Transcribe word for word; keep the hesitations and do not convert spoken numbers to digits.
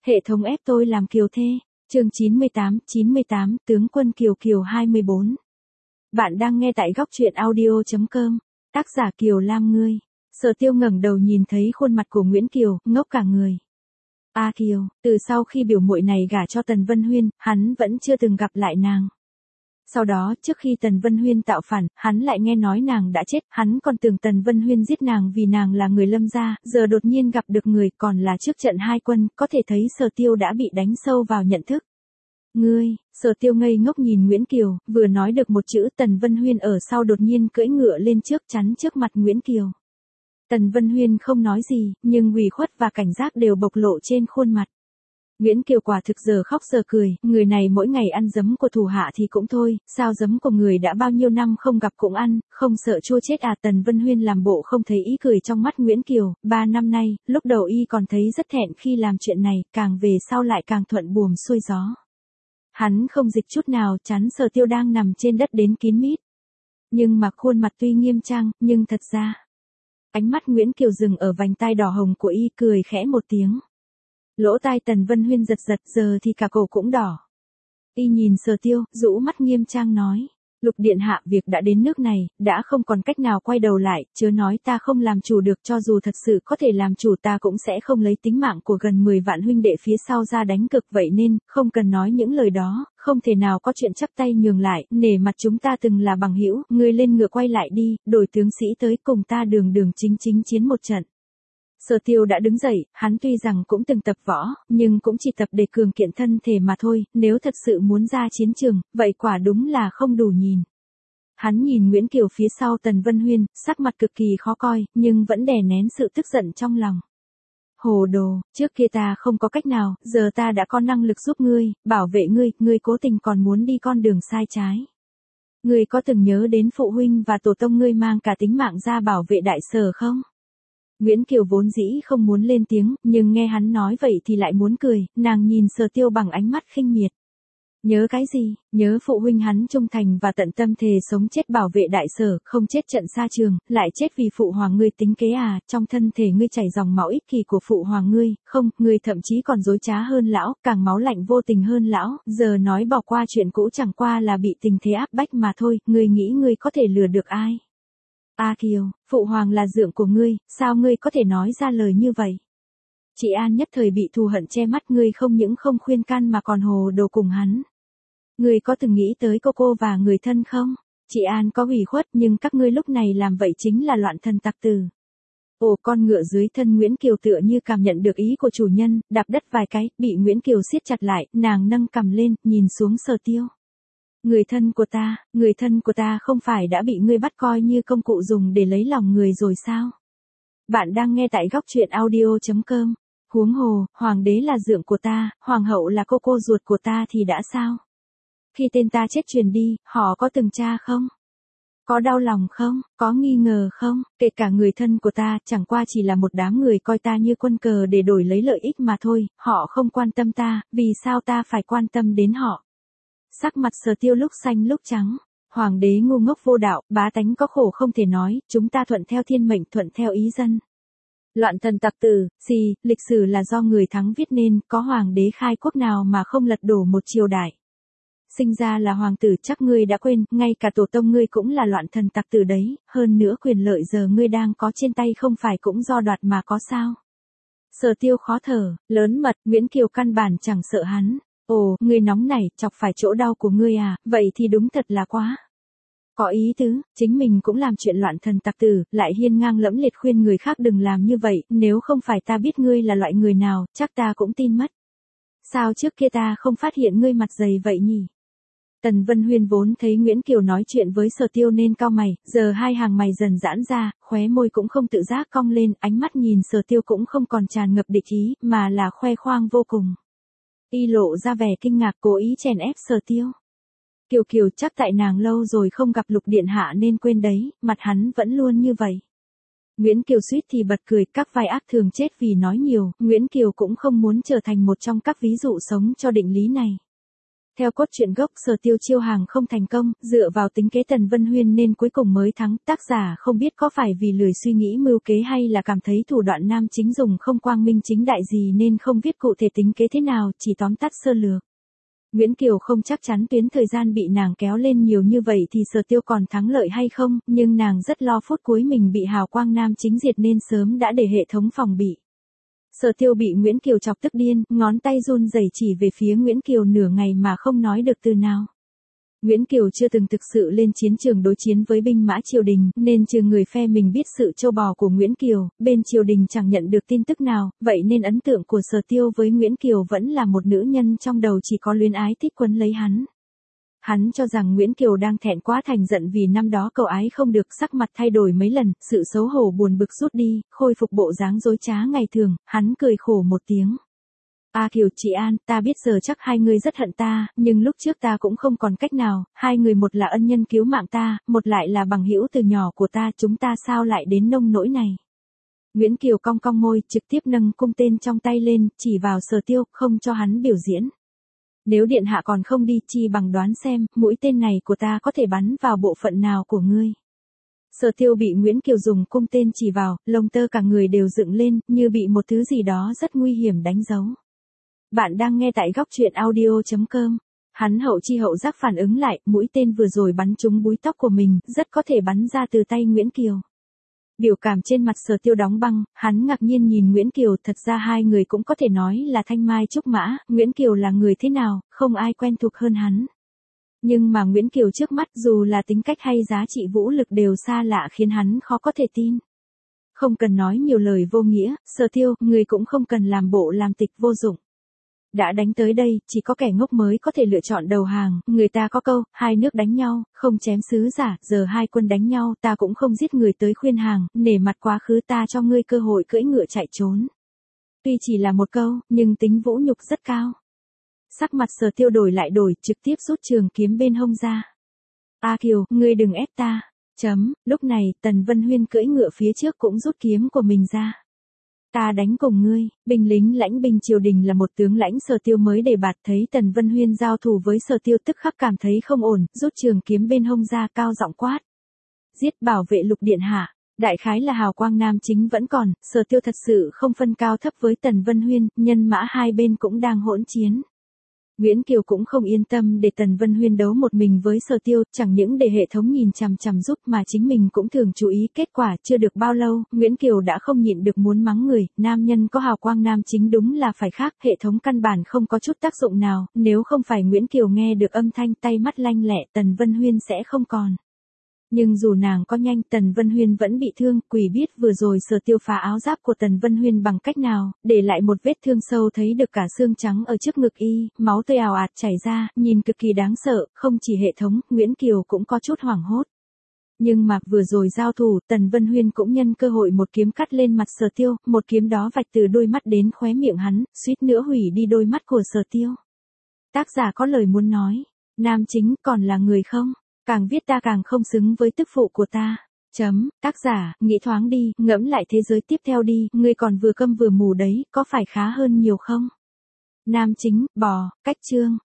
Hệ thống ép tôi làm kiều thê. Chương chín mươi tám, chín mươi tám, tướng quân Kiều Kiều hai mươi bốn. Bạn đang nghe tại góc truyện audio chấm com. Tác giả Kiều Lam ngươi. Sở Tiêu ngẩng đầu nhìn thấy khuôn mặt của Nguyễn Kiều, ngốc cả người. A à Kiều, từ sau khi biểu muội này gả cho Tần Vân Huyên, hắn vẫn chưa từng gặp lại nàng. Sau đó, trước khi Tần Vân Huyên tạo phản, hắn lại nghe nói nàng đã chết, hắn còn tưởng Tần Vân Huyên giết nàng vì nàng là người Lâm gia, giờ đột nhiên gặp được người còn là trước trận hai quân, có thể thấy Sở Tiêu đã bị đánh sâu vào nhận thức. Ngươi, Sở Tiêu ngây ngốc nhìn Nguyễn Kiều, vừa nói được một chữ Tần Vân Huyên ở sau đột nhiên cưỡi ngựa lên trước chắn trước mặt Nguyễn Kiều. Tần Vân Huyên không nói gì, nhưng ủy khuất và cảnh giác đều bộc lộ trên khuôn mặt. Nguyễn Kiều quả thực giờ khóc giờ cười, người này mỗi ngày ăn giấm của thủ hạ thì cũng thôi, sao giấm của người đã bao nhiêu năm không gặp cũng ăn, không sợ chua chết à. Tần Vân Huyên làm bộ không thấy ý cười trong mắt Nguyễn Kiều, ba năm nay, lúc đầu y còn thấy rất thẹn khi làm chuyện này, càng về sau lại càng thuận buồm xuôi gió. Hắn không dịch chút nào, chắn Sở Tiêu đang nằm trên đất đến kín mít. Nhưng mà khuôn mặt tuy nghiêm trang, nhưng thật ra, ánh mắt Nguyễn Kiều dừng ở vành tai đỏ hồng của y, cười khẽ một tiếng. Lỗ tai Tần Vân Huyên giật giật, giờ thì cả cổ cũng đỏ. Y nhìn Sở Tiêu, rũ mắt nghiêm trang nói, Lục điện hạ, việc đã đến nước này, đã không còn cách nào quay đầu lại, chớ nói ta không làm chủ được, cho dù thật sự có thể làm chủ ta cũng sẽ không lấy tính mạng của gần mười vạn huynh đệ phía sau ra đánh cực, vậy nên, không cần nói những lời đó, không thể nào có chuyện chắp tay nhường lại, nể mặt chúng ta từng là bằng hữu, ngươi lên ngựa quay lại đi, đổi tướng sĩ tới cùng ta đường đường chính chính chiến một trận. Sở Tiêu đã đứng dậy, hắn tuy rằng cũng từng tập võ, nhưng cũng chỉ tập để cường kiện thân thể mà thôi, nếu thật sự muốn ra chiến trường, vậy quả đúng là không đủ nhìn. Hắn nhìn Nguyễn Kiều phía sau Tần Vân Huyên, sắc mặt cực kỳ khó coi, nhưng vẫn đè nén sự tức giận trong lòng. Hồ đồ, trước kia ta không có cách nào, giờ ta đã có năng lực giúp ngươi, bảo vệ ngươi, ngươi cố tình còn muốn đi con đường sai trái. Ngươi có từng nhớ đến phụ huynh và tổ tông ngươi mang cả tính mạng ra bảo vệ đại sở không? Nguyễn Kiều vốn dĩ không muốn lên tiếng, nhưng nghe hắn nói vậy thì lại muốn cười, nàng nhìn Sở Tiêu bằng ánh mắt khinh miệt. Nhớ cái gì? Nhớ phụ huynh hắn trung thành và tận tâm thề sống chết bảo vệ đại sở, không chết trận xa trường, lại chết vì phụ hoàng ngươi tính kế à, trong thân thể ngươi chảy dòng máu ích kỷ của phụ hoàng ngươi, không, ngươi thậm chí còn dối trá hơn lão, càng máu lạnh vô tình hơn lão, giờ nói bỏ qua chuyện cũ chẳng qua là bị tình thế áp bách mà thôi, ngươi nghĩ ngươi có thể lừa được ai? A à Kiều, phụ hoàng là dượng của ngươi, sao ngươi có thể nói ra lời như vậy? Chị An nhất thời bị thù hận che mắt, ngươi không những không khuyên can mà còn hồ đồ cùng hắn. Ngươi có từng nghĩ tới cô cô và người thân không? Chị An có ủy khuất nhưng các ngươi lúc này làm vậy chính là loạn thần tặc tử. Ồ, con ngựa dưới thân Nguyễn Kiều tựa như cảm nhận được ý của chủ nhân, đạp đất vài cái, bị Nguyễn Kiều siết chặt lại, nàng nâng cằm lên, nhìn xuống Sở Tiêu. Người thân của ta, người thân của ta không phải đã bị ngươi bắt coi như công cụ dùng để lấy lòng người rồi sao? Bạn đang nghe tại góc truyện audio chấm com. Huống hồ, hoàng đế là dượng của ta, hoàng hậu là cô cô ruột của ta thì đã sao? Khi tên ta chết truyền đi, họ có từng tra không? Có đau lòng không? Có nghi ngờ không? Kể cả người thân của ta, chẳng qua chỉ là một đám người coi ta như quân cờ để đổi lấy lợi ích mà thôi, họ không quan tâm ta, vì sao ta phải quan tâm đến họ? Sắc mặt Sở Tiêu lúc xanh lúc trắng. Hoàng đế ngu ngốc vô đạo, bá tánh có khổ không thể nói, chúng ta thuận theo thiên mệnh, thuận theo ý dân. Loạn thần tặc tử, xì, lịch sử là do người thắng viết nên, có hoàng đế khai quốc nào mà không lật đổ một triều đại. Sinh ra là hoàng tử, chắc ngươi đã quên, ngay cả tổ tông ngươi cũng là loạn thần tặc tử đấy, hơn nữa quyền lợi giờ ngươi đang có trên tay không phải cũng do đoạt mà có sao? Sở Tiêu khó thở, lớn mật, Nguyễn Kiều căn bản chẳng sợ hắn. Ồ, ngươi nóng này, chọc phải chỗ đau của ngươi à, vậy thì đúng thật là quá. Có ý tứ, chính mình cũng làm chuyện loạn thần tặc tử, lại hiên ngang lẫm liệt khuyên người khác đừng làm như vậy, nếu không phải ta biết ngươi là loại người nào, chắc ta cũng tin mất. Sao trước kia ta không phát hiện ngươi mặt dày vậy nhỉ? Tần Vân Huyên vốn thấy Nguyễn Kiều nói chuyện với Sở Tiêu nên cau mày, giờ hai hàng mày dần giãn ra, khóe môi cũng không tự giác cong lên, ánh mắt nhìn Sở Tiêu cũng không còn tràn ngập địch ý, mà là khoe khoang vô cùng. Y lộ ra vẻ kinh ngạc, cố ý chèn ép Sở Tiêu. Kiều Kiều, chắc tại nàng lâu rồi không gặp Lục điện hạ nên quên đấy, mặt hắn vẫn luôn như vậy. Nguyễn Kiều suýt thì bật cười, các vai ác thường chết vì nói nhiều, Nguyễn Kiều cũng không muốn trở thành một trong các ví dụ sống cho định lý này. Theo cốt truyện gốc, Sở Tiêu chiêu hàng không thành công, dựa vào tính kế Tần Vân Huyên nên cuối cùng mới thắng. Tác giả không biết có phải vì lười suy nghĩ mưu kế hay là cảm thấy thủ đoạn nam chính dùng không quang minh chính đại gì nên không viết cụ thể tính kế thế nào, chỉ tóm tắt sơ lược. Nguyễn Kiều không chắc chắn tuyến thời gian bị nàng kéo lên nhiều như vậy thì Sở Tiêu còn thắng lợi hay không, nhưng nàng rất lo phút cuối mình bị hào quang nam chính diệt nên sớm đã để hệ thống phòng bị. Sở Tiêu bị Nguyễn Kiều chọc tức điên, ngón tay run rẩy chỉ về phía Nguyễn Kiều nửa ngày mà không nói được từ nào. Nguyễn Kiều chưa từng thực sự lên chiến trường đối chiến với binh mã triều đình, nên trừ người phe mình biết sự trâu bò của Nguyễn Kiều, bên triều đình chẳng nhận được tin tức nào, vậy nên ấn tượng của Sở Tiêu với Nguyễn Kiều vẫn là một nữ nhân trong đầu chỉ có luyến ái thích quấn lấy hắn. Hắn cho rằng Nguyễn Kiều đang thẹn quá thành giận vì năm đó cầu ái không được, sắc mặt thay đổi mấy lần, sự xấu hổ buồn bực rút đi, khôi phục bộ dáng dối trá ngày thường, hắn cười khổ một tiếng. A Kiều, chị An, ta biết giờ chắc hai người rất hận ta, nhưng lúc trước ta cũng không còn cách nào, hai người một là ân nhân cứu mạng ta, một lại là bằng hữu từ nhỏ của ta, chúng ta sao lại đến nông nỗi này. Nguyễn Kiều cong cong môi, trực tiếp nâng cung tên trong tay lên, chỉ vào Sở Tiêu, không cho hắn biểu diễn. Nếu điện hạ còn không đi, chi bằng đoán xem, mũi tên này của ta có thể bắn vào bộ phận nào của ngươi. Sở Tiêu bị Nguyễn Kiều dùng cung tên chỉ vào, lông tơ cả người đều dựng lên, như bị một thứ gì đó rất nguy hiểm đánh dấu. Bạn đang nghe tại góc truyện audio chấm com. Hắn hậu chi hậu giác phản ứng lại, mũi tên vừa rồi bắn trúng búi tóc của mình, rất có thể bắn ra từ tay Nguyễn Kiều. Biểu cảm trên mặt Sở Tiêu đóng băng, hắn ngạc nhiên nhìn Nguyễn Kiều, thật ra hai người cũng có thể nói là thanh mai trúc mã, Nguyễn Kiều là người thế nào, không ai quen thuộc hơn hắn. Nhưng mà Nguyễn Kiều trước mắt dù là tính cách hay giá trị vũ lực đều xa lạ khiến hắn khó có thể tin. Không cần nói nhiều lời vô nghĩa, Sở Tiêu, người cũng không cần làm bộ làm tịch vô dụng. Đã đánh tới đây, chỉ có kẻ ngốc mới có thể lựa chọn đầu hàng, người ta có câu, hai nước đánh nhau, không chém sứ giả, giờ hai quân đánh nhau, ta cũng không giết người tới khuyên hàng, nể mặt quá khứ ta cho ngươi cơ hội cưỡi ngựa chạy trốn. Tuy chỉ là một câu, nhưng tính vũ nhục rất cao. Sắc mặt Sở Tiêu đổi lại đổi, trực tiếp rút trường kiếm bên hông ra. A Kiều, ngươi đừng ép ta. Chấm, lúc này, Tần Vân Huyên cưỡi ngựa phía trước cũng rút kiếm của mình ra. Ta đánh cùng ngươi, binh lính lãnh binh triều đình là một tướng lãnh Sở Tiêu mới đề bạt, thấy Tần Vân Huyên giao thủ với Sở Tiêu tức khắc cảm thấy không ổn, rút trường kiếm bên hông ra cao giọng quát. Giết, bảo vệ lục điện hạ. Đại khái là hào quang nam chính vẫn còn, Sở Tiêu thật sự không phân cao thấp với Tần Vân Huyên, nhân mã hai bên cũng đang hỗn chiến. Nguyễn Kiều cũng không yên tâm để Tần Vân Huyên đấu một mình với Sở Tiêu, chẳng những để hệ thống nhìn chằm chằm giúp mà chính mình cũng thường chú ý. Kết quả chưa được bao lâu, Nguyễn Kiều đã không nhịn được muốn mắng người, nam nhân có hào quang nam chính đúng là phải khác, hệ thống căn bản không có chút tác dụng nào, nếu không phải Nguyễn Kiều nghe được âm thanh tay mắt lanh lẹ Tần Vân Huyên sẽ không còn. Nhưng dù nàng có nhanh, Tần Vân Huyên vẫn bị thương, quỷ biết vừa rồi Sở Tiêu phá áo giáp của Tần Vân Huyên bằng cách nào, để lại một vết thương sâu thấy được cả xương trắng ở trước ngực y, máu tươi ào ạt chảy ra, nhìn cực kỳ đáng sợ, không chỉ hệ thống, Nguyễn Kiều cũng có chút hoảng hốt. Nhưng mà vừa rồi giao thủ, Tần Vân Huyên cũng nhân cơ hội một kiếm cắt lên mặt Sở Tiêu, một kiếm đó vạch từ đôi mắt đến khóe miệng hắn, suýt nữa hủy đi đôi mắt của Sở Tiêu. Tác giả có lời muốn nói, nam chính còn là người không? Càng viết ta càng không xứng với tức phụ của ta. Chấm, tác giả, nghĩ thoáng đi, ngẫm lại thế giới tiếp theo đi, ngươi còn vừa câm vừa mù đấy, có phải khá hơn nhiều không? Nam chính, bò, cách chương.